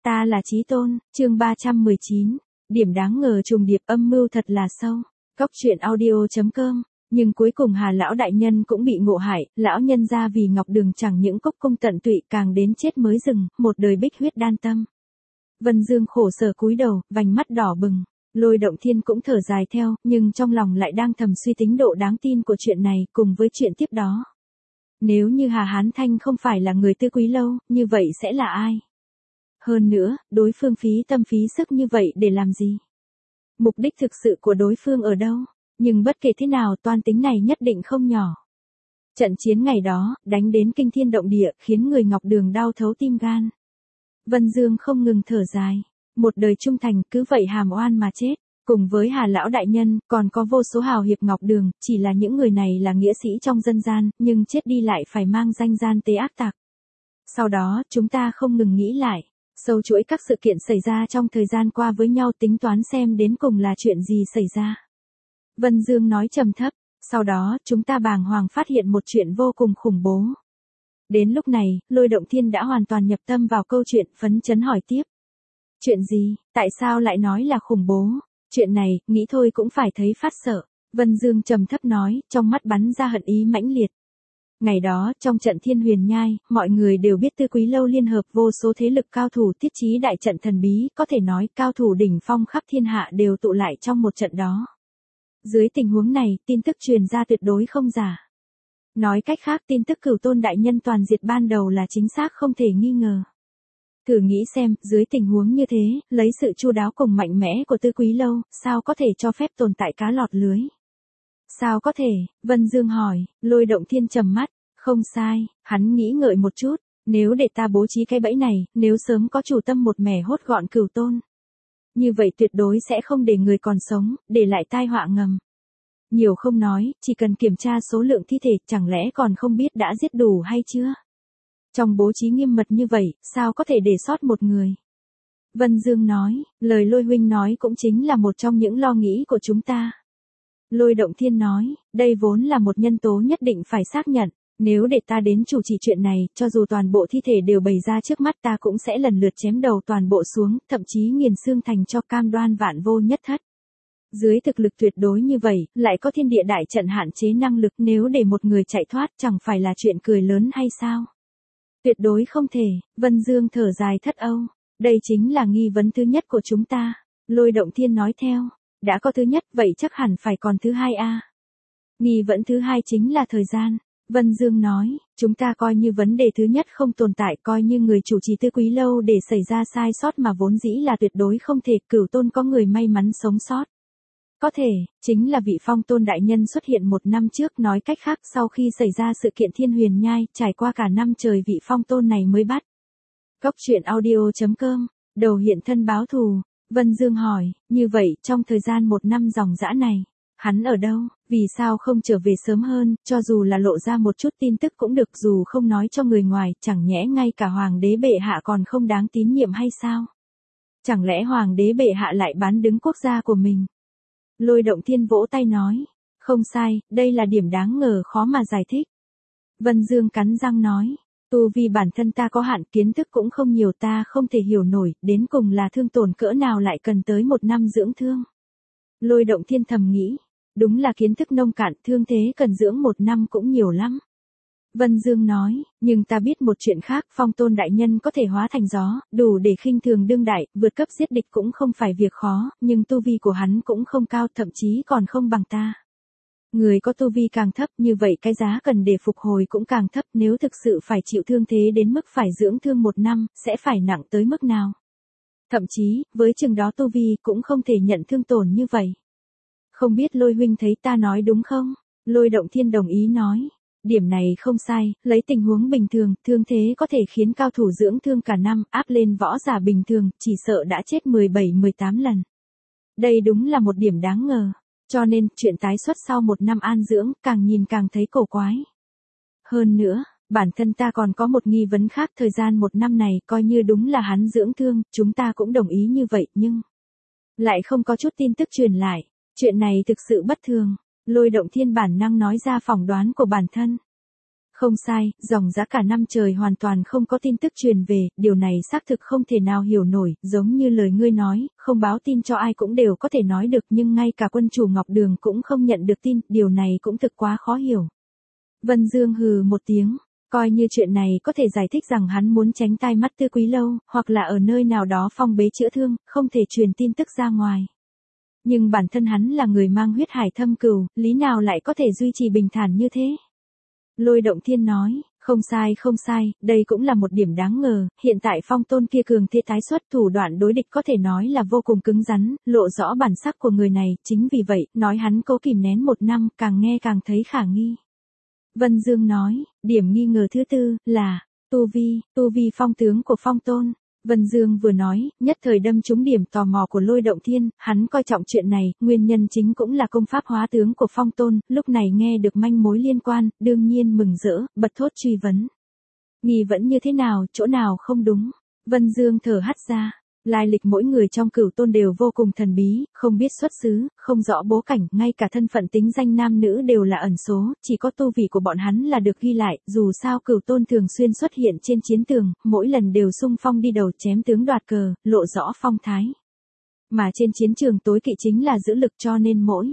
Ta là Chí Tôn, chương 319. Điểm đáng ngờ trùng điệp âm mưu thật là sâu. Cóc truyện audio.com. Nhưng cuối cùng Hà lão đại nhân cũng bị ngộ hại, lão nhân ra vì Ngọc Đường chẳng những cốc cung tận tụy càng đến chết mới dừng, một đời bích huyết đan tâm. Vân Dương khổ sở cúi đầu, vành mắt đỏ bừng. Lôi Động Thiên cũng thở dài theo, nhưng trong lòng lại đang thầm suy tính độ đáng tin của chuyện này cùng với chuyện tiếp đó. Nếu như Hà Hán Thanh không phải là người Tư Quý Lâu, như vậy sẽ là ai? Hơn nữa, đối phương phí tâm phí sức như vậy để làm gì? Mục đích thực sự của đối phương ở đâu? Nhưng bất kể thế nào toan tính này nhất định không nhỏ. Trận chiến ngày đó, đánh đến kinh thiên động địa, khiến người Ngọc Đường đau thấu tim gan. Vân Dương không ngừng thở dài. Một đời trung thành cứ vậy hàm oan mà chết. Cùng với Hà lão đại nhân, còn có vô số hào hiệp Ngọc Đường, chỉ là những người này là nghĩa sĩ trong dân gian, nhưng chết đi lại phải mang danh gian tế ác tặc. Sau đó, chúng ta không ngừng nghĩ lại, sâu chuỗi các sự kiện xảy ra trong thời gian qua với nhau tính toán xem đến cùng là chuyện gì xảy ra. Vân Dương nói trầm thấp, sau đó, chúng ta bàng hoàng phát hiện một chuyện vô cùng khủng bố. Đến lúc này, Lôi Động Thiên đã hoàn toàn nhập tâm vào câu chuyện, phấn chấn hỏi tiếp. Chuyện gì, tại sao lại nói là khủng bố? Chuyện này, nghĩ thôi cũng phải thấy phát sợ. Vân Dương trầm thấp nói, trong mắt bắn ra hận ý mãnh liệt. Ngày đó, trong trận Thiên Huyền Nhai, mọi người đều biết Tư Quý Lâu liên hợp vô số thế lực cao thủ thiết trí đại trận thần bí, có thể nói cao thủ đỉnh phong khắp thiên hạ đều tụ lại trong một trận đó. Dưới tình huống này, tin tức truyền ra tuyệt đối không giả. Nói cách khác, tin tức Cửu Tôn đại nhân toàn diệt ban đầu là chính xác không thể nghi ngờ. Thử nghĩ xem, dưới tình huống như thế, lấy sự chu đáo cùng mạnh mẽ của Tư Quý Lâu, sao có thể cho phép tồn tại cá lọt lưới? Sao có thể? Vân Dương hỏi. Lôi Động Thiên trầm mắt. Không sai, hắn nghĩ ngợi một chút. Nếu để ta bố trí cái bẫy này, nếu sớm có chủ tâm một mẻ hốt gọn Cửu Tôn, như vậy tuyệt đối sẽ không để người còn sống, để lại tai họa ngầm. Nhiều không nói, chỉ cần kiểm tra số lượng thi thể, chẳng lẽ còn không biết đã giết đủ hay chưa? Trong bố trí nghiêm mật như vậy, sao có thể để sót một người? Vân Dương nói, lời Lôi huynh nói cũng chính là một trong những lo nghĩ của chúng ta. Lôi Động Thiên nói, đây vốn là một nhân tố nhất định phải xác nhận. Nếu để ta đến chủ trì chuyện này, cho dù toàn bộ thi thể đều bày ra trước mắt ta cũng sẽ lần lượt chém đầu toàn bộ xuống, thậm chí nghiền xương thành cho cam đoan vạn vô nhất thất. Dưới thực lực tuyệt đối như vậy, lại có thiên địa đại trận hạn chế năng lực, nếu để một người chạy thoát chẳng phải là chuyện cười lớn hay sao? Tuyệt đối không thể. Vân Dương thở dài thất âu. Đây chính là nghi vấn thứ nhất của chúng ta. Lôi Động Thiên nói theo. Đã có thứ nhất, vậy chắc hẳn phải còn thứ hai a. Nghi vấn thứ hai chính là thời gian. Vân Dương nói, chúng ta coi như vấn đề thứ nhất không tồn tại, coi như người chủ trì Tư Quý Lâu để xảy ra sai sót mà vốn dĩ là tuyệt đối không thể, Cửu Tôn có người may mắn sống sót. Có thể, chính là vị Phong Tôn đại nhân xuất hiện 1 năm trước, nói cách khác sau khi xảy ra sự kiện Thiên Huyền Nhai, trải qua cả năm trời vị Phong Tôn này mới bắt. Cóc truyện audio.com, đầu hiện thân báo thù. Vân Dương hỏi, như vậy trong thời gian 1 năm ròng rã này, hắn ở đâu, vì sao không trở về sớm hơn, cho dù là lộ ra một chút tin tức cũng được, dù không nói cho người ngoài, chẳng nhẽ ngay cả Hoàng đế bệ hạ còn không đáng tín nhiệm hay sao? Chẳng lẽ Hoàng đế bệ hạ lại bán đứng quốc gia của mình? Lôi Động Thiên vỗ tay nói, không sai, đây là điểm đáng ngờ khó mà giải thích. Vân Dương cắn răng nói, tu vi bản thân ta có hạn, kiến thức cũng không nhiều, ta không thể hiểu nổi, đến cùng là thương tổn cỡ nào lại cần tới 1 năm dưỡng thương. Lôi Động Thiên thầm nghĩ, đúng là kiến thức nông cạn, thương thế cần dưỡng 1 năm cũng nhiều lắm. Vân Dương nói, nhưng ta biết một chuyện khác, Phong Tôn đại nhân có thể hóa thành gió, đủ để khinh thường đương đại, vượt cấp giết địch cũng không phải việc khó, nhưng tu vi của hắn cũng không cao, thậm chí còn không bằng ta. Người có tu vi càng thấp, như vậy cái giá cần để phục hồi cũng càng thấp, nếu thực sự phải chịu thương thế đến mức phải dưỡng thương 1 năm, sẽ phải nặng tới mức nào? Thậm chí, với chừng đó tu vi cũng không thể nhận thương tổn như vậy. Không biết Lôi huynh thấy ta nói đúng không? Lôi Động Thiên đồng ý nói. Điểm này không sai, lấy tình huống bình thường, thương thế có thể khiến cao thủ dưỡng thương cả năm, áp lên võ giả bình thường, chỉ sợ đã chết 17-18 lần. Đây đúng là một điểm đáng ngờ. Cho nên, chuyện tái xuất sau 1 năm an dưỡng, càng nhìn càng thấy cổ quái. Hơn nữa, bản thân ta còn có một nghi vấn khác, thời gian 1 năm này, coi như đúng là hắn dưỡng thương, chúng ta cũng đồng ý như vậy, nhưng lại không có chút tin tức truyền lại. Chuyện này thực sự bất thường. Lôi Động Thiên bản năng nói ra phỏng đoán của bản thân. Không sai, dòng dã cả năm trời hoàn toàn không có tin tức truyền về, điều này xác thực không thể nào hiểu nổi, giống như lời ngươi nói, không báo tin cho ai cũng đều có thể nói được nhưng ngay cả quân chủ Ngọc Đường cũng không nhận được tin, điều này cũng thực quá khó hiểu. Vân Dương hừ một tiếng, coi như chuyện này có thể giải thích rằng hắn muốn tránh tai mắt Tư Quý Lâu, hoặc là ở nơi nào đó phong bế chữa thương, không thể truyền tin tức ra ngoài. Nhưng bản thân hắn là người mang huyết hải thâm cừu, lý nào lại có thể duy trì bình thản như thế? Lôi Động Thiên nói, không sai, đây cũng là một điểm đáng ngờ, hiện tại Phong Tôn kia cường thế tái xuất, thủ đoạn đối địch có thể nói là vô cùng cứng rắn, lộ rõ bản sắc của người này, chính vì vậy, nói hắn cố kìm nén 1 năm, càng nghe càng thấy khả nghi. Vân Dương nói, điểm nghi ngờ thứ tư, là, tu vi phong tướng của Phong Tôn. Vân Dương vừa nói, nhất thời đâm trúng điểm tò mò của Lôi Động Thiên, hắn coi trọng chuyện này, nguyên nhân chính cũng là công pháp hóa tướng của Phong Tôn, lúc này nghe được manh mối liên quan, đương nhiên mừng rỡ, bật thốt truy vấn. Nghi vẫn như thế nào, chỗ nào không đúng? Vân Dương thở hắt ra. Lai lịch mỗi người trong Cửu Tôn đều vô cùng thần bí, không biết xuất xứ, không rõ bố cảnh, ngay cả thân phận tính danh nam nữ đều là ẩn số, chỉ có tu vị của bọn hắn là được ghi lại, dù sao Cửu Tôn thường xuyên xuất hiện trên chiến tường, mỗi lần đều xung phong đi đầu chém tướng đoạt cờ, lộ rõ phong thái. Mà trên chiến trường tối kỵ chính là giữ lực cho nên mỗi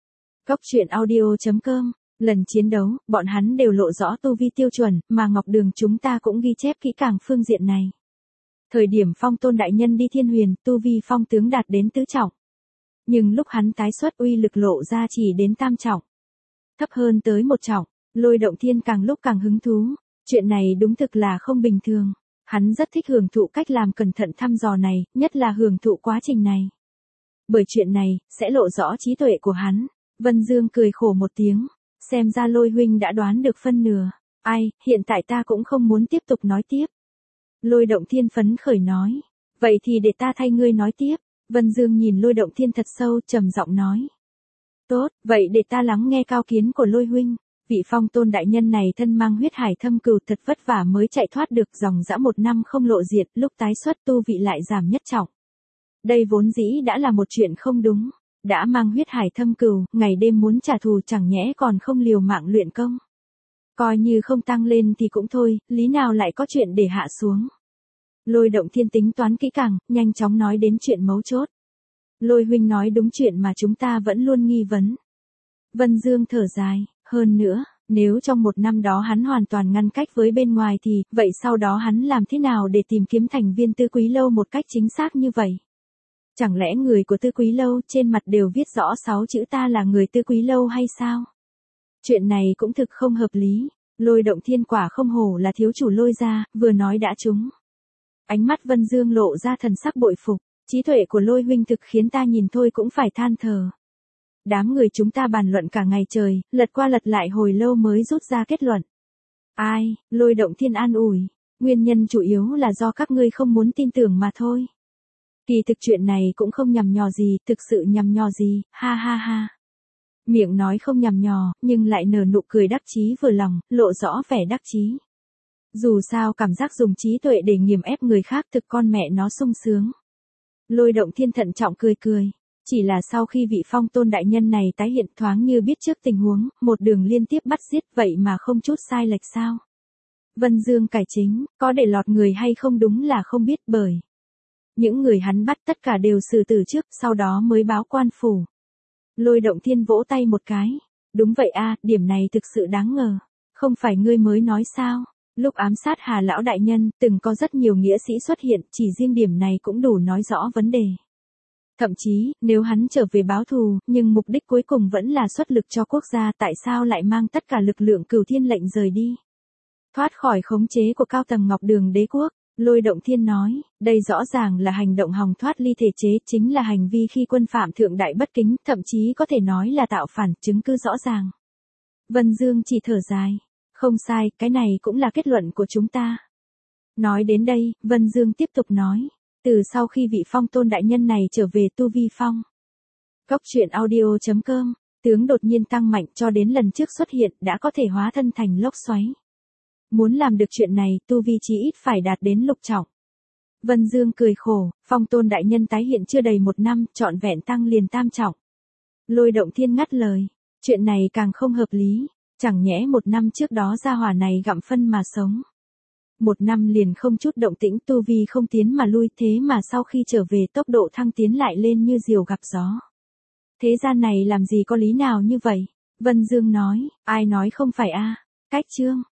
Cốc truyện audio.com, lần chiến đấu, bọn hắn đều lộ rõ tu vi tiêu chuẩn, mà Ngọc Đường chúng ta cũng ghi chép kỹ càng phương diện này. Thời điểm Phong Tôn đại nhân đi Thiên Huyền, tu vi phong tướng đạt đến tứ trọng. Nhưng lúc hắn tái xuất uy lực lộ ra chỉ đến tam trọng. Thấp hơn tới 1 trọng, Lôi Động Thiên càng lúc càng hứng thú. Chuyện này đúng thực là không bình thường. Hắn rất thích hưởng thụ cách làm cẩn thận thăm dò này, nhất là hưởng thụ quá trình này. Bởi chuyện này, sẽ lộ rõ trí tuệ của hắn. Vân Dương cười khổ một tiếng. Xem ra Lôi huynh đã đoán được phân nửa. Ai, hiện tại ta cũng không muốn tiếp tục nói tiếp. Lôi Động Thiên phấn khởi nói. Vậy thì để ta thay ngươi nói tiếp. Vân Dương nhìn Lôi Động Thiên thật sâu, trầm giọng nói. Tốt, vậy để ta lắng nghe cao kiến của Lôi huynh. Vị Phong Tôn đại nhân này thân mang huyết hải thâm cừu thật vất vả mới chạy thoát được dòng dã 1 năm không lộ diệt, lúc tái xuất tu vị lại giảm nhất trọng. Đây vốn dĩ đã là một chuyện không đúng. Đã mang huyết hải thâm cừu, ngày đêm muốn trả thù chẳng nhẽ còn không liều mạng luyện công. Coi như không tăng lên thì cũng thôi, lý nào lại có chuyện để hạ xuống. Lôi Động Thiên tính toán kỹ càng, nhanh chóng nói đến chuyện mấu chốt. Lôi huynh nói đúng chuyện mà chúng ta vẫn luôn nghi vấn. Vân Dương thở dài, hơn nữa, nếu trong 1 năm đó hắn hoàn toàn ngăn cách với bên ngoài thì, vậy sau đó hắn làm thế nào để tìm kiếm thành viên Tư Quý Lâu một cách chính xác như vậy? Chẳng lẽ người của Tư Quý Lâu trên mặt đều viết rõ 6 chữ ta là người Tư Quý Lâu hay sao? Chuyện này cũng thực không hợp lý. Lôi Động Thiên quả không hổ là thiếu chủ Lôi gia, vừa nói đã trúng. Ánh mắt Vân Dương lộ ra thần sắc bội phục, trí tuệ của Lôi huynh thực khiến ta nhìn thôi cũng phải than thở. Đám người chúng ta bàn luận cả ngày trời, lật qua lật lại hồi lâu mới rút ra kết luận. Ai, Lôi Động Thiên an ủi, nguyên nhân chủ yếu là do các ngươi không muốn tin tưởng mà thôi. Kỳ thực chuyện này cũng không nhằm nhò gì, thực sự nhằm nhò gì, ha ha ha. Miệng nói không nhằm nhò, nhưng lại nở nụ cười đắc chí vừa lòng, lộ rõ vẻ đắc chí. Dù sao cảm giác dùng trí tuệ để nghiền ép người khác thực con mẹ nó sung sướng. Lôi Động Thiên thận trọng cười cười. Chỉ là sau khi vị Phong Tôn đại nhân này tái hiện thoáng như biết trước tình huống, một đường liên tiếp bắt giết vậy mà không chút sai lệch sao. Vân Dương cải chính, có để lọt người hay không đúng là không biết bởi. Những người hắn bắt tất cả đều xử tử trước, sau đó mới báo quan phủ. Lôi Động Thiên vỗ tay một cái. Đúng vậy a, điểm này thực sự đáng ngờ. Không phải ngươi mới nói sao? Lúc ám sát Hà lão đại nhân, từng có rất nhiều nghĩa sĩ xuất hiện, chỉ riêng điểm này cũng đủ nói rõ vấn đề. Thậm chí, nếu hắn trở về báo thù, nhưng mục đích cuối cùng vẫn là xuất lực cho quốc gia, tại sao lại mang tất cả lực lượng Cửu Thiên lệnh rời đi? Thoát khỏi khống chế của cao tầng Ngọc Đường Đế quốc, Lôi Động Thiên nói, đây rõ ràng là hành động hòng thoát ly thể chế, chính là hành vi khi quân phạm thượng đại bất kính, thậm chí có thể nói là tạo phản, chứng cứ rõ ràng. Vân Dương chỉ thở dài. Không sai, cái này cũng là kết luận của chúng ta. Nói đến đây, Vân Dương tiếp tục nói. Từ sau khi vị Phong Tôn đại nhân này trở về tu vi phong. Cốc truyện audio.com, tướng đột nhiên tăng mạnh cho đến lần trước xuất hiện đã có thể hóa thân thành lốc xoáy. Muốn làm được chuyện này, tu vi chí ít phải đạt đến lục trọng. Vân Dương cười khổ, Phong Tôn đại nhân tái hiện chưa đầy 1 năm, trọn vẹn tăng liền tam trọng. Lôi Động Thiên ngắt lời, chuyện này càng không hợp lý. Chẳng nhẽ 1 năm trước đó gia hỏa này gặm phân mà sống. 1 năm liền không chút động tĩnh, tu vi không tiến mà lui, thế mà sau khi trở về tốc độ thăng tiến lại lên như diều gặp gió. Thế gian này làm gì có lý nào như vậy? Vân Dương nói, ai nói không phải a? Cách Trương,